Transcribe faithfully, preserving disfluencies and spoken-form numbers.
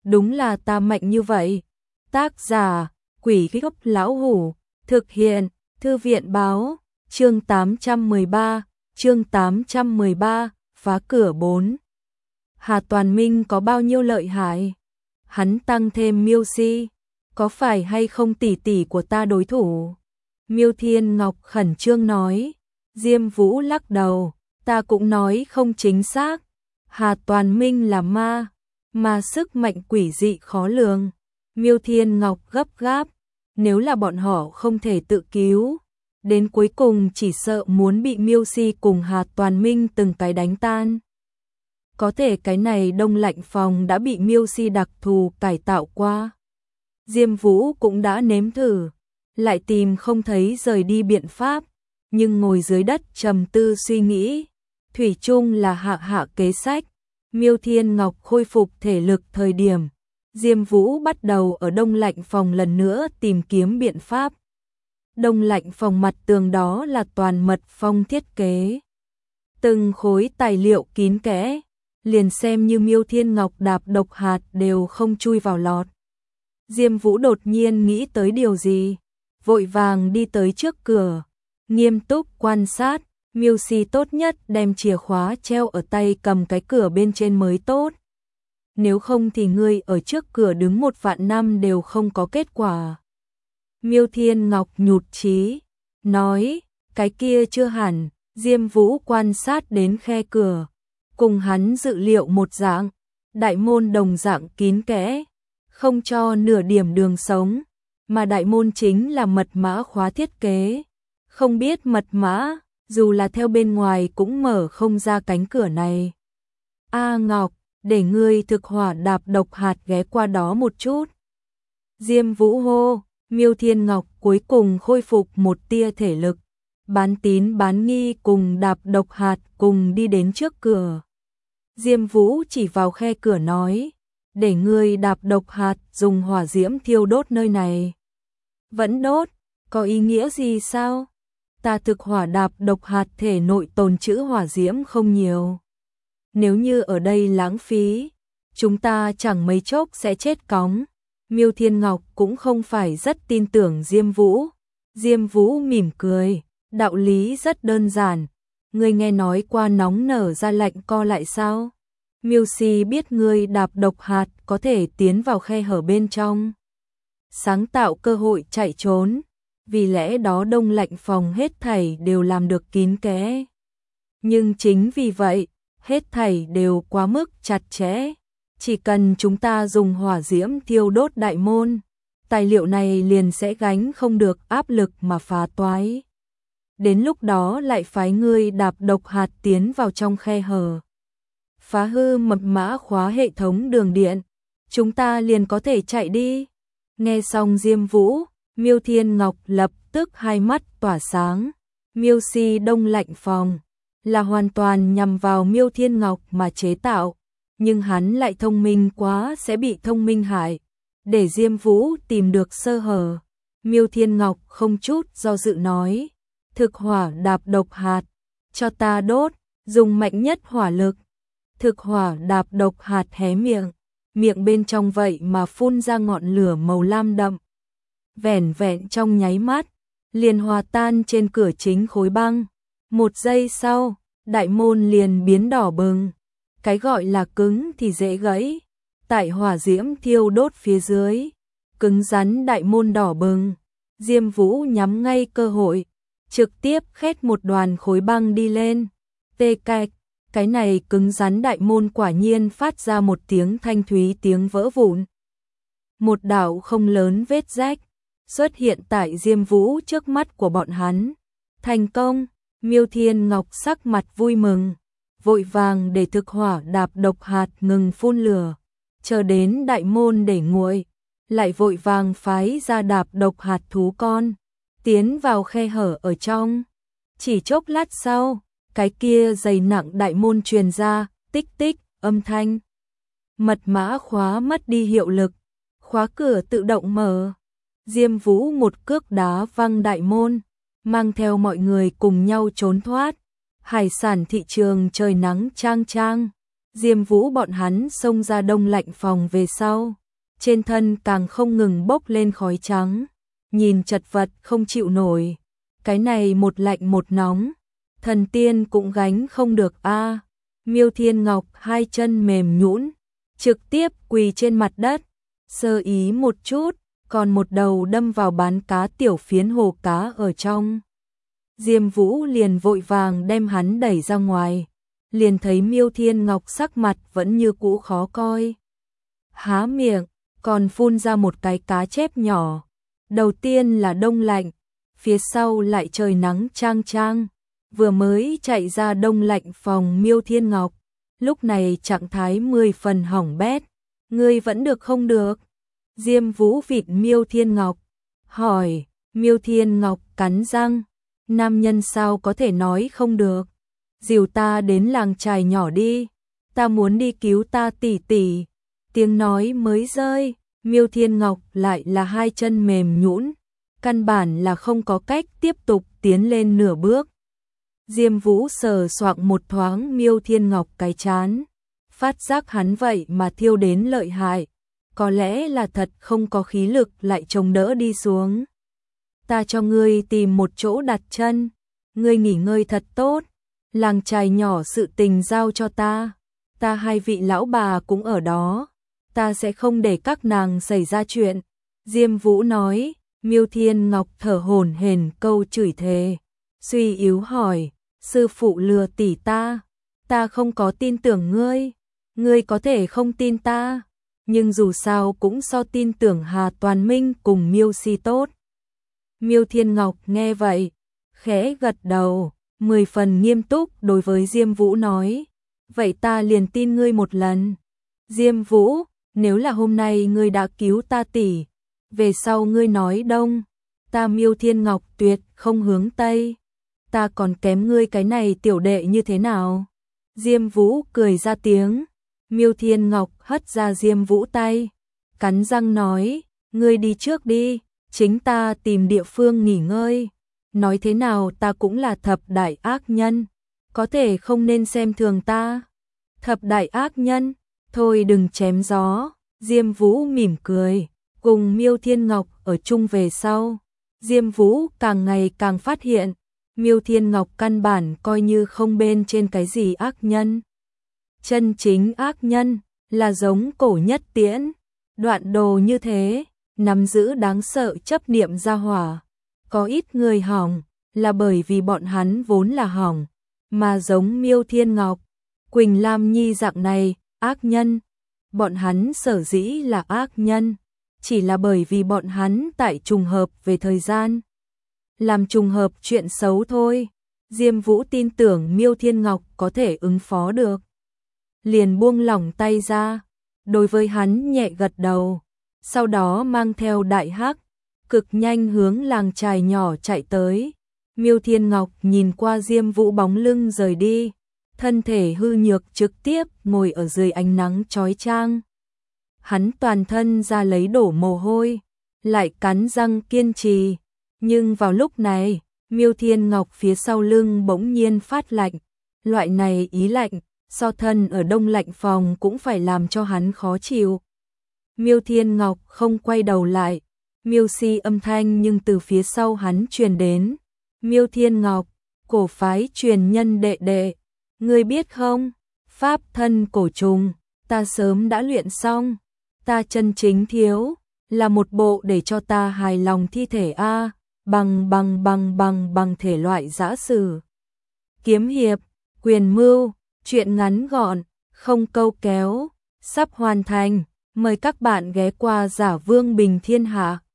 đúng là ta mạnh như vậy. Tác giả, Quỷ Gốc Lão Hủ, thực hiện, Thư viện báo, chương tám trăm mười ba, chương tám trăm mười ba, phá cửa bốn. Hà Toàn Minh có bao nhiêu lợi hại? Hắn tăng thêm Miêu Si, có phải hay không tỷ tỷ của ta đối thủ? Miêu Thiên Ngọc khẩn trương nói. Diêm Vũ lắc đầu, ta cũng nói không chính xác. Hà Toàn Minh là ma, mà sức mạnh quỷ dị khó lường. Miêu Thiên Ngọc gấp gáp, nếu là bọn họ không thể tự cứu, đến cuối cùng chỉ sợ muốn bị Miêu Si cùng Hà Toàn Minh từng cái đánh tan. Có thể cái này đông lạnh phòng đã bị Miêu Si đặc thù cải tạo qua. Diêm Vũ cũng đã nếm thử, lại tìm không thấy rời đi biện pháp, nhưng ngồi dưới đất trầm tư suy nghĩ, thủy chung là hạ hạ kế sách. Miêu Thiên Ngọc khôi phục thể lực thời điểm, Diêm Vũ bắt đầu ở đông lạnh phòng lần nữa tìm kiếm biện pháp. Đông lạnh phòng mặt tường đó là toàn mật phong thiết kế, từng khối tài liệu kín kẽ, liền xem như Miêu Thiên Ngọc đạp độc hạt đều không chui vào lọt. Diêm Vũ đột nhiên nghĩ tới điều gì, vội vàng đi tới trước cửa, nghiêm túc quan sát. Miêu Si tốt nhất đem chìa khóa treo ở tay cầm cái cửa bên trên mới tốt. Nếu không thì ngươi ở trước cửa đứng một vạn năm đều không có kết quả. Miêu Thiên Ngọc nhụt chí, nói, cái kia chưa hẳn. Diêm Vũ quan sát đến khe cửa, cùng hắn dự liệu một dạng, đại môn đồng dạng kín kẽ, không cho nửa điểm đường sống, mà đại môn chính là mật mã khóa thiết kế. Không biết mật mã, dù là theo bên ngoài cũng mở không ra cánh cửa này. A Ngọc, để ngươi thực hỏa đạp độc hạt ghé qua đó một chút. Diêm Vũ hô. Miêu Thiên Ngọc cuối cùng khôi phục một tia thể lực, bán tín bán nghi cùng đạp độc hạt cùng đi đến trước cửa. Diêm Vũ chỉ vào khe cửa nói, để ngươi đạp độc hạt dùng hỏa diễm thiêu đốt nơi này. Vẫn đốt, có ý nghĩa gì sao? Ta thực hỏa đạp độc hạt thể nội tồn trữ hỏa diễm không nhiều. Nếu như ở đây lãng phí, chúng ta chẳng mấy chốc sẽ chết cóng. Miêu Thiên Ngọc cũng không phải rất tin tưởng Diêm Vũ. Diêm Vũ mỉm cười, đạo lý rất đơn giản. Ngươi nghe nói qua nóng nở ra lạnh co lại sao? Miêu Si biết ngươi đạp độc hạt có thể tiến vào khe hở bên trong, sáng tạo cơ hội chạy trốn. Vì lẽ đó đông lạnh phòng hết thảy đều làm được kín kẽ. Nhưng chính vì vậy, hết thảy đều quá mức chặt chẽ. Chỉ cần chúng ta dùng hỏa diễm thiêu đốt đại môn, tài liệu này liền sẽ gánh không được áp lực mà phá toái. Đến lúc đó lại phái ngươi đạp độc hạt tiến vào trong khe hở, phá hư mật mã khóa hệ thống đường điện, chúng ta liền có thể chạy đi. Nghe xong Diêm Vũ, Miêu Thiên Ngọc lập tức hai mắt tỏa sáng. Miêu Si đông lạnh phòng là hoàn toàn nhằm vào Miêu Thiên Ngọc mà chế tạo, nhưng hắn lại thông minh quá sẽ bị thông minh hại. Để Diêm Vũ tìm được sơ hở, Miêu Thiên Ngọc không chút do dự nói, thực hỏa đạp độc hạt, cho ta đốt, dùng mạnh nhất hỏa lực. Thực hỏa đạp độc hạt hé miệng, miệng bên trong vậy mà phun ra ngọn lửa màu lam đậm. Vẻn vẹn trong nháy mắt, liền hòa tan trên cửa chính khối băng. Một giây sau, đại môn liền biến đỏ bừng. Cái gọi là cứng thì dễ gãy, tại hỏa diễm thiêu đốt phía dưới, cứng rắn đại môn đỏ bừng. Diêm Vũ nhắm ngay cơ hội, trực tiếp khét một đoàn khối băng đi lên. Tê cạch, cái này cứng rắn đại môn quả nhiên phát ra một tiếng thanh thúy tiếng vỡ vụn. Một đạo không lớn vết rách xuất hiện tại Diêm Vũ trước mắt của bọn hắn. Thành công, Miêu Thiên Ngọc sắc mặt vui mừng, vội vàng để thực hỏa đạp độc hạt ngừng phun lửa, chờ đến đại môn để nguội, lại vội vàng phái ra đạp độc hạt thú con, tiến vào khe hở ở trong. Chỉ chốc lát sau, cái kia dày nặng đại môn truyền ra, tích tích, âm thanh. Mật mã khóa mất đi hiệu lực, khóa cửa tự động mở. Diêm Vũ một cước đá văng đại môn, mang theo mọi người cùng nhau trốn thoát. Hải sản thị trường trời nắng chang chang, Diêm Vũ bọn hắn xông ra đông lạnh phòng về sau, trên thân càng không ngừng bốc lên khói trắng, nhìn chật vật không chịu nổi. Cái này một lạnh một nóng, thần tiên cũng gánh không được a. Miêu Thiên Ngọc hai chân mềm nhũn, trực tiếp quỳ trên mặt đất, sơ ý một chút, còn một đầu đâm vào bán cá tiểu phiến hồ cá ở trong. Diêm Vũ liền vội vàng đem hắn đẩy ra ngoài, liền thấy Miêu Thiên Ngọc sắc mặt vẫn như cũ khó coi. Há miệng, còn phun ra một cái cá chép nhỏ. Đầu tiên là đông lạnh, phía sau lại trời nắng chang chang. Vừa mới chạy ra đông lạnh phòng Miêu Thiên Ngọc, lúc này trạng thái mười phần hỏng bét. Ngươi vẫn được không được? Diêm Vũ vịt Miêu Thiên Ngọc, hỏi. Miêu Thiên Ngọc cắn răng, nam nhân sao có thể nói không được? Dìu ta đến làng chài nhỏ đi, ta muốn đi cứu ta tỷ tỷ. Tiếng nói mới rơi, Miêu Thiên Ngọc lại là hai chân mềm nhũn, căn bản là không có cách tiếp tục tiến lên nửa bước. Diêm Vũ sờ soạng một thoáng Miêu Thiên Ngọc cái chán, phát giác hắn vậy mà thiêu đến lợi hại, có lẽ là thật không có khí lực lại chống đỡ đi xuống. Ta cho ngươi tìm một chỗ đặt chân, ngươi nghỉ ngơi thật tốt, làng chài nhỏ sự tình giao cho ta, ta hai vị lão bà cũng ở đó, ta sẽ không để các nàng xảy ra chuyện. Diêm Vũ nói. Miêu Thiên Ngọc thở hổn hển câu chửi thề, suy yếu hỏi, sư phụ lừa tỷ ta, ta không có tin tưởng ngươi, ngươi có thể không tin ta, nhưng dù sao cũng so tin tưởng Hà Toàn Minh cùng Miêu Si tốt. Miêu Thiên Ngọc nghe vậy, khẽ gật đầu, mười phần nghiêm túc đối với Diêm Vũ nói, vậy ta liền tin ngươi một lần. Diêm Vũ, nếu là hôm nay ngươi đã cứu ta tỷ, về sau ngươi nói đông, ta Miêu Thiên Ngọc tuyệt không hướng tây, ta còn kém ngươi cái này tiểu đệ như thế nào? Diêm Vũ cười ra tiếng, Miêu Thiên Ngọc hất ra Diêm Vũ tay, cắn răng nói, ngươi đi trước đi, chính ta tìm địa phương nghỉ ngơi, nói thế nào ta cũng là thập đại ác nhân, có thể không nên xem thường ta. Thập đại ác nhân, thôi đừng chém gió. Diêm Vũ mỉm cười, cùng Miêu Thiên Ngọc ở chung về sau, Diêm Vũ càng ngày càng phát hiện, Miêu Thiên Ngọc căn bản coi như không bên trên cái gì ác nhân. Chân chính ác nhân là giống Cổ Nhất Tiễn, đoạn đồ như thế, nắm giữ đáng sợ chấp niệm gia hỏa. Có ít người hỏng là bởi vì bọn hắn vốn là hỏng, mà giống Miêu Thiên Ngọc, Quỳnh Lam Nhi dạng này, ác nhân, bọn hắn sở dĩ là ác nhân, chỉ là bởi vì bọn hắn tại trùng hợp về thời gian, làm trùng hợp chuyện xấu thôi. Diêm Vũ tin tưởng Miêu Thiên Ngọc có thể ứng phó được, liền buông lỏng tay ra, đối với hắn nhẹ gật đầu, sau đó mang theo Đại Hắc, cực nhanh hướng làng chài nhỏ chạy tới. Miêu Thiên Ngọc nhìn qua Diêm Vũ bóng lưng rời đi, thân thể hư nhược trực tiếp ngồi ở dưới ánh nắng chói chang. Hắn toàn thân ra lấy đổ mồ hôi, lại cắn răng kiên trì, nhưng vào lúc này, Miêu Thiên Ngọc phía sau lưng bỗng nhiên phát lạnh, loại này ý lạnh, so thân ở đông lạnh phòng cũng phải làm cho hắn khó chịu. Miêu Thiên Ngọc không quay đầu lại, Miêu Si âm thanh nhưng từ phía sau hắn truyền đến. Miêu Thiên Ngọc, cổ phái truyền nhân đệ đệ, ngươi biết không, pháp thân cổ trùng, ta sớm đã luyện xong, ta chân chính thiếu, là một bộ để cho ta hài lòng thi thể A, bằng bằng bằng bằng bằng thể loại giã sử. Kiếm hiệp, quyền mưu, chuyện ngắn gọn, không câu kéo, sắp hoàn thành, mời các bạn ghé qua Giả Vương Bình Thiên Hạ.